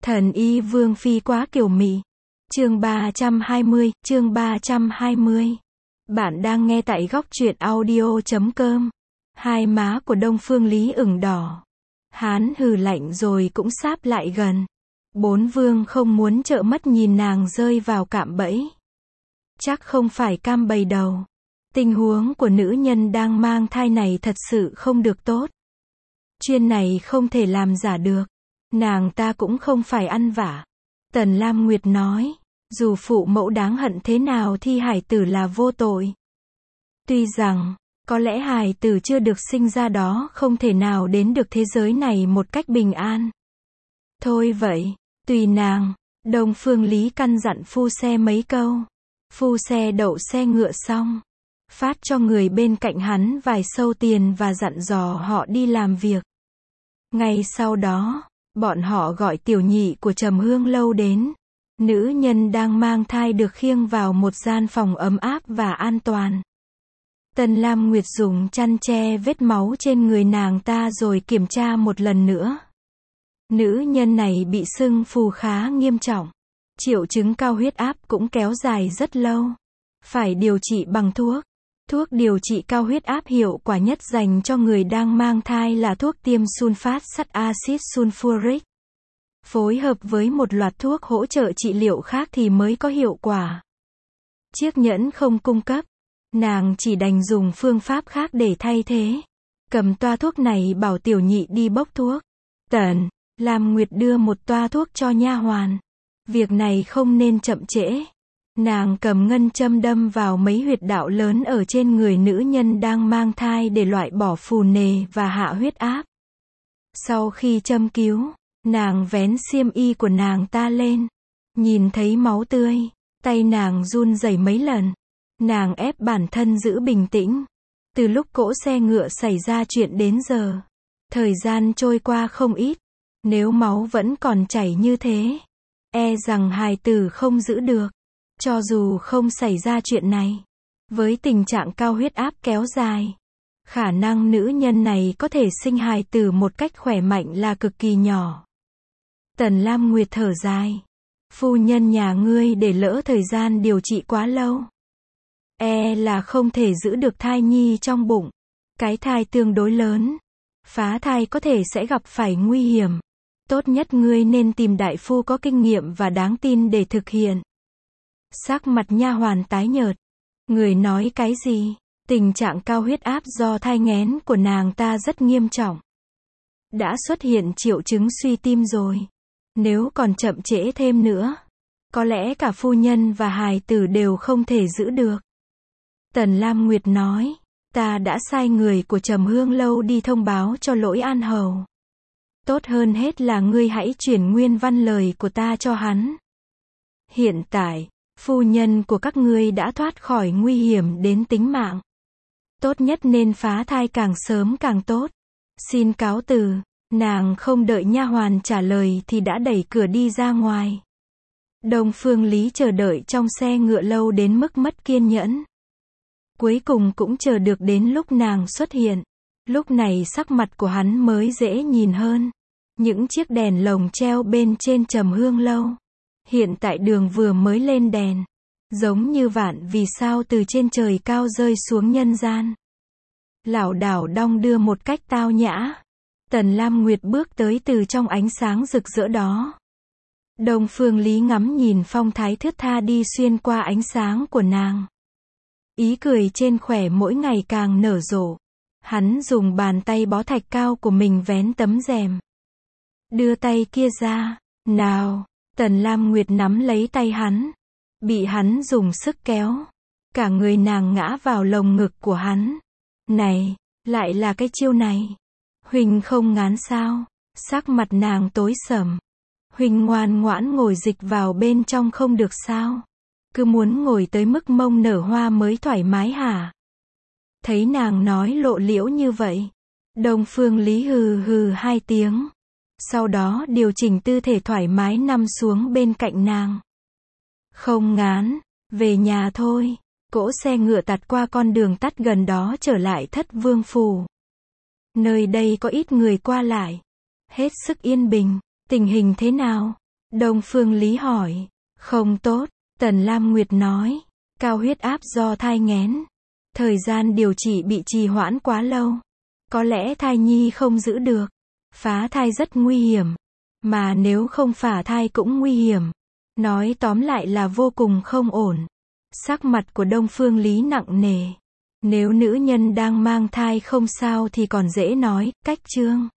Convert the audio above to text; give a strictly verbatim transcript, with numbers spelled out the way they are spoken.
Thần y vương phi quá kiều mị. Chương ba trăm hai mươi, chương ba trăm hai mươi. Bạn đang nghe tại góc truyện audio chấm com. Hai má của Đông Phương Lý ửng đỏ. Hán hừ lạnh rồi cũng sáp lại gần. Bốn vương không muốn trợn mắt nhìn nàng rơi vào cạm bẫy. Chắc không phải cam bầy đầu. Tình huống của nữ nhân đang mang thai này thật sự không được tốt. Chuyện này không thể làm giả được. Nàng ta cũng không phải ăn vả. Tần Lam Nguyệt nói, dù phụ mẫu đáng hận thế nào thì hải tử là vô tội. Tuy rằng, có lẽ hải tử chưa được sinh ra đó không thể nào đến được thế giới này một cách bình an. Thôi vậy, tùy nàng. Đông Phương Lý căn dặn phu xe mấy câu. Phu xe đậu xe ngựa xong, phát cho người bên cạnh hắn vài sâu tiền và dặn dò họ đi làm việc. Ngay sau đó, bọn họ gọi tiểu nhị của Trầm Hương Lâu đến. Nữ nhân đang mang thai được khiêng vào một gian phòng ấm áp và an toàn. Tần Lam Nguyệt dùng chăn che vết máu trên người nàng ta rồi kiểm tra một lần nữa. Nữ nhân này bị sưng phù khá nghiêm trọng. Triệu chứng cao huyết áp cũng kéo dài rất lâu. Phải điều trị bằng thuốc. Thuốc điều trị cao huyết áp hiệu quả nhất dành cho người đang mang thai là thuốc tiêm sunfat sắt axit sulfuric. Phối hợp với một loạt thuốc hỗ trợ trị liệu khác thì mới có hiệu quả. Chiếc nhẫn không cung cấp. Nàng chỉ đành dùng phương pháp khác để thay thế. Cầm toa thuốc này bảo tiểu nhị đi bốc thuốc. Tần Lam Nguyệt đưa một toa thuốc cho nha hoàn. Việc này không nên chậm trễ. Nàng cầm ngân châm đâm vào mấy huyệt đạo lớn ở trên người nữ nhân đang mang thai để loại bỏ phù nề và hạ huyết áp. Sau khi châm cứu, nàng vén xiêm y của nàng ta lên. Nhìn thấy máu tươi, tay nàng run rẩy mấy lần. Nàng ép bản thân giữ bình tĩnh. Từ lúc cỗ xe ngựa xảy ra chuyện đến giờ, thời gian trôi qua không ít. Nếu máu vẫn còn chảy như thế, e rằng hài tử không giữ được. Cho dù không xảy ra chuyện này, với tình trạng cao huyết áp kéo dài, khả năng nữ nhân này có thể sinh hài tử một cách khỏe mạnh là cực kỳ nhỏ. Tần Lam Nguyệt thở dài. Phu nhân nhà ngươi để lỡ thời gian điều trị quá lâu. E là không thể giữ được thai nhi trong bụng. Cái thai tương đối lớn. Phá thai có thể sẽ gặp phải nguy hiểm. Tốt nhất ngươi nên tìm đại phu có kinh nghiệm và đáng tin để thực hiện. Sắc mặt nha hoàn tái nhợt. Người nói cái gì? Tình trạng cao huyết áp do thai nghén của nàng ta rất nghiêm trọng. Đã xuất hiện triệu chứng suy tim rồi. Nếu còn chậm trễ thêm nữa, có lẽ cả phu nhân và hài tử đều không thể giữ được. Tần Lam Nguyệt nói, ta đã sai người của Trầm Hương Lâu đi thông báo cho Lỗi An Hầu. Tốt hơn hết là ngươi hãy chuyển nguyên văn lời của ta cho hắn. Hiện tại, phu nhân của các ngươi đã thoát khỏi nguy hiểm đến tính mạng. Tốt nhất nên phá thai càng sớm càng tốt. Xin cáo từ. Nàng không đợi nha hoàn trả lời thì đã đẩy cửa đi ra ngoài. Đông Phương Lý chờ đợi trong xe ngựa lâu đến mức mất kiên nhẫn. Cuối cùng cũng chờ được đến lúc nàng xuất hiện. Lúc này sắc mặt của hắn mới dễ nhìn hơn. Những chiếc đèn lồng treo bên trên Trầm Hương Lâu. Hiện tại đường vừa mới lên đèn. Giống như vạn vì sao từ trên trời cao rơi xuống nhân gian. Lảo đảo đong đưa một cách tao nhã. Tần Lam Nguyệt bước tới từ trong ánh sáng rực rỡ đó. Đông Phương Lý ngắm nhìn phong thái thướt tha đi xuyên qua ánh sáng của nàng. Ý cười trên khóe mỗi ngày càng nở rộ. Hắn dùng bàn tay bó thạch cao của mình vén tấm rèm. Đưa tay kia ra. Nào. Tần Lam Nguyệt nắm lấy tay hắn. Bị hắn dùng sức kéo. Cả người nàng ngã vào lồng ngực của hắn. Này, lại là cái chiêu này. Huỳnh không ngán sao? Sắc mặt nàng tối sầm. Huỳnh ngoan ngoãn ngồi dịch vào bên trong không được sao? Cứ muốn ngồi tới mức mông nở hoa mới thoải mái hả? Thấy nàng nói lộ liễu như vậy. Đông Phương Lý hừ hừ hai tiếng. Sau đó điều chỉnh tư thể thoải mái nằm xuống bên cạnh nàng. Không ngán, về nhà thôi. Cỗ xe ngựa tạt qua con đường tắt gần đó trở lại Thất Vương Phủ. Nơi đây có ít người qua lại. Hết sức yên bình. Tình hình thế nào? Đông Phương Lý hỏi. Không tốt, Tần Lam Nguyệt nói. Cao huyết áp do thai nghén. Thời gian điều trị bị trì hoãn quá lâu. Có lẽ thai nhi không giữ được. Phá thai rất nguy hiểm. Mà nếu không phá thai cũng nguy hiểm. Nói tóm lại là vô cùng không ổn. Sắc mặt của Đông Phương Lý nặng nề. Nếu nữ nhân đang mang thai không sao thì còn dễ nói, cách chương.